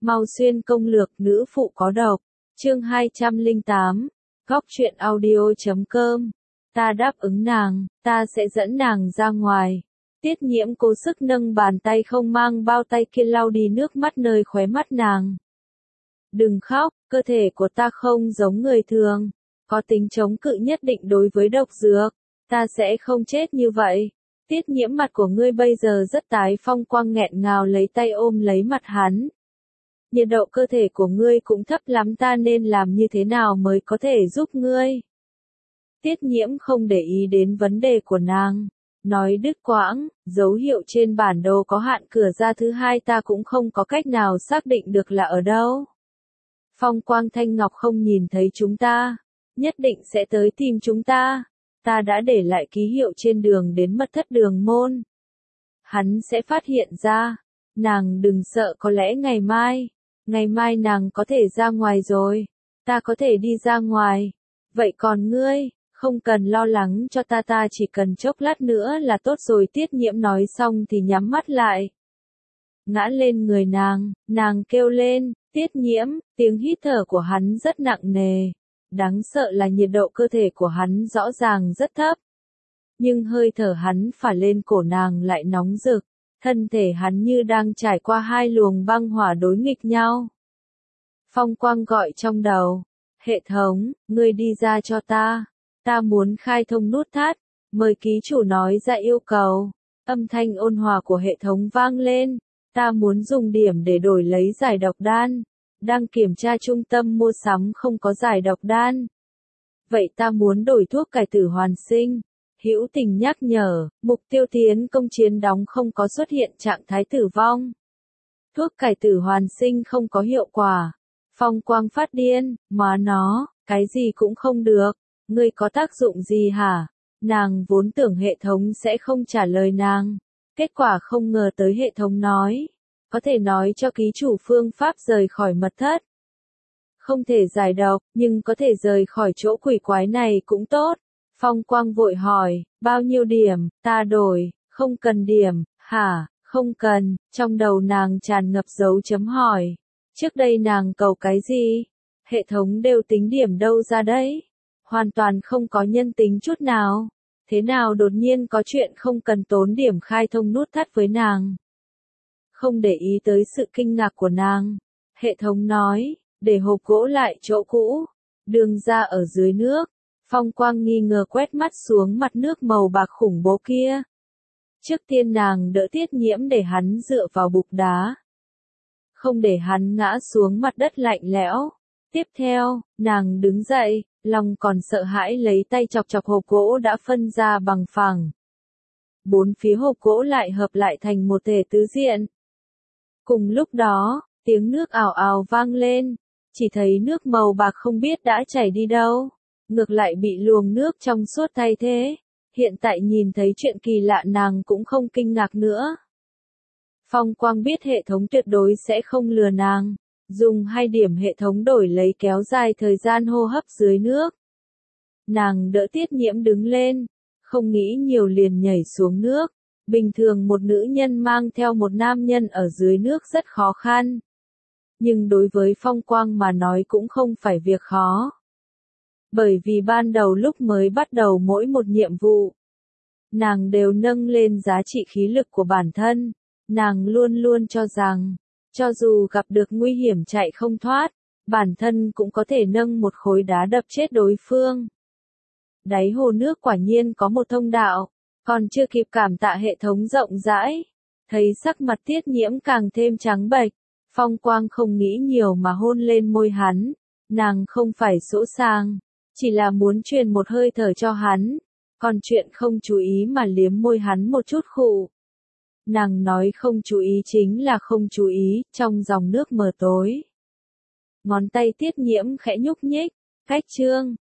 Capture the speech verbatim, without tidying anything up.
Mau xuyên công lược nữ phụ có độc. Chương hai trăm lẻ tám. Góc truyện audio chấm com. Ta đáp ứng nàng, ta sẽ dẫn nàng ra ngoài. Tiết Nhiễm cố sức nâng bàn tay không mang bao tay kia lau đi nước mắt nơi khóe mắt nàng. Đừng khóc, cơ thể của ta không giống người thường, có tính chống cự nhất định đối với độc dược, ta sẽ không chết như vậy. Tiết Nhiễm, mặt của ngươi bây giờ rất tái. Phong Quang nghẹn ngào lấy tay ôm lấy mặt hắn. Nhiệt độ cơ thể của ngươi cũng thấp lắm, ta nên làm như thế nào mới có thể giúp ngươi? Tiết Nhiễm không để ý đến vấn đề của nàng, nói đứt quãng, dấu hiệu trên bản đồ có hạn cửa ra thứ hai ta cũng không có cách nào xác định được là ở đâu. Phong Quang Thanh Ngọc không nhìn thấy chúng ta, nhất định sẽ tới tìm chúng ta. Ta đã để lại ký hiệu trên đường đến mật thất đường môn. Hắn sẽ phát hiện ra. Nàng đừng sợ, có lẽ ngày mai, ngày mai nàng có thể ra ngoài rồi. Ta có thể đi ra ngoài. Vậy còn ngươi, không cần lo lắng cho ta, ta chỉ cần chốc lát nữa là tốt rồi. Tiết Nhiễm nói xong thì nhắm mắt lại. Ngã lên người nàng, nàng kêu lên, Tiết Nhiễm, tiếng hít thở của hắn rất nặng nề. Đáng sợ là nhiệt độ cơ thể của hắn rõ ràng rất thấp. Nhưng hơi thở hắn phả lên cổ nàng lại nóng rực. Thân thể hắn như đang trải qua hai luồng băng hỏa đối nghịch nhau. Phong Quang gọi trong đầu. Hệ thống, ngươi đi ra cho ta. Ta muốn khai thông nút thắt. Mời ký chủ nói ra yêu cầu. Âm thanh ôn hòa của hệ thống vang lên. Ta muốn dùng điểm để đổi lấy giải độc đan. Đang kiểm tra trung tâm mua sắm không có giải độc đan. Vậy ta muốn đổi thuốc cải tử hoàn sinh. Hữu Tình nhắc nhở, mục tiêu tiến công chiến đóng không có xuất hiện trạng thái tử vong. Thuốc cải tử hoàn sinh không có hiệu quả. Phong Quang phát điên, má nó, cái gì cũng không được. Ngươi có tác dụng gì hả? Nàng vốn tưởng hệ thống sẽ không trả lời nàng. Kết quả không ngờ tới hệ thống nói. Có thể nói cho ký chủ phương pháp rời khỏi mật thất. Không thể giải độc, nhưng có thể rời khỏi chỗ quỷ quái này cũng tốt. Phong Quang vội hỏi, bao nhiêu điểm, ta đổi, không cần điểm, hả, không cần, trong đầu nàng tràn ngập dấu chấm hỏi. Trước đây nàng cầu cái gì? Hệ thống đều tính điểm đâu ra đấy? Hoàn toàn không có nhân tính chút nào. Thế nào đột nhiên có chuyện không cần tốn điểm khai thông nút thắt với nàng? Không để ý tới sự kinh ngạc của nàng. Hệ thống nói, để hộp gỗ lại chỗ cũ. Đường ra ở dưới nước. Phong Quang nghi ngờ quét mắt xuống mặt nước màu bạc khủng bố kia. Trước tiên nàng đỡ Tiết Nhiễm để hắn dựa vào bục đá. Không để hắn ngã xuống mặt đất lạnh lẽo. Tiếp theo, nàng đứng dậy, lòng còn sợ hãi lấy tay chọc chọc hộp gỗ đã phân ra bằng phẳng. Bốn phía hộp gỗ lại hợp lại thành một thể tứ diện. Cùng lúc đó, tiếng nước ào ào vang lên. Chỉ thấy nước màu bạc không biết đã chảy đi đâu. Ngược lại bị luồng nước trong suốt thay thế. Hiện tại nhìn thấy chuyện kỳ lạ nàng cũng không kinh ngạc nữa. Phong Quang biết hệ thống tuyệt đối sẽ không lừa nàng. Dùng hai điểm hệ thống đổi lấy kéo dài thời gian hô hấp dưới nước. Nàng đỡ Tiết Nhiễm đứng lên. Không nghĩ nhiều liền nhảy xuống nước. Bình thường một nữ nhân mang theo một nam nhân ở dưới nước rất khó khăn. Nhưng đối với Phong Quang mà nói cũng không phải việc khó. Bởi vì ban đầu lúc mới bắt đầu mỗi một nhiệm vụ, nàng đều nâng lên giá trị khí lực của bản thân. Nàng luôn luôn cho rằng, cho dù gặp được nguy hiểm chạy không thoát, bản thân cũng có thể nâng một khối đá đập chết đối phương. Đáy hồ nước quả nhiên có một thông đạo, còn chưa kịp cảm tạ hệ thống rộng rãi. Thấy sắc mặt Tiết Nhiễm càng thêm trắng bệch, Phong Quang không nghĩ nhiều mà hôn lên môi hắn. Nàng không phải sỗ sàng. Chỉ là muốn truyền một hơi thở cho hắn, còn chuyện không chú ý mà liếm môi hắn một chút khụ. Nàng nói không chú ý chính là không chú ý, trong dòng nước mờ tối. Ngón tay Tiết Nhiễm khẽ nhúc nhích, cách chương,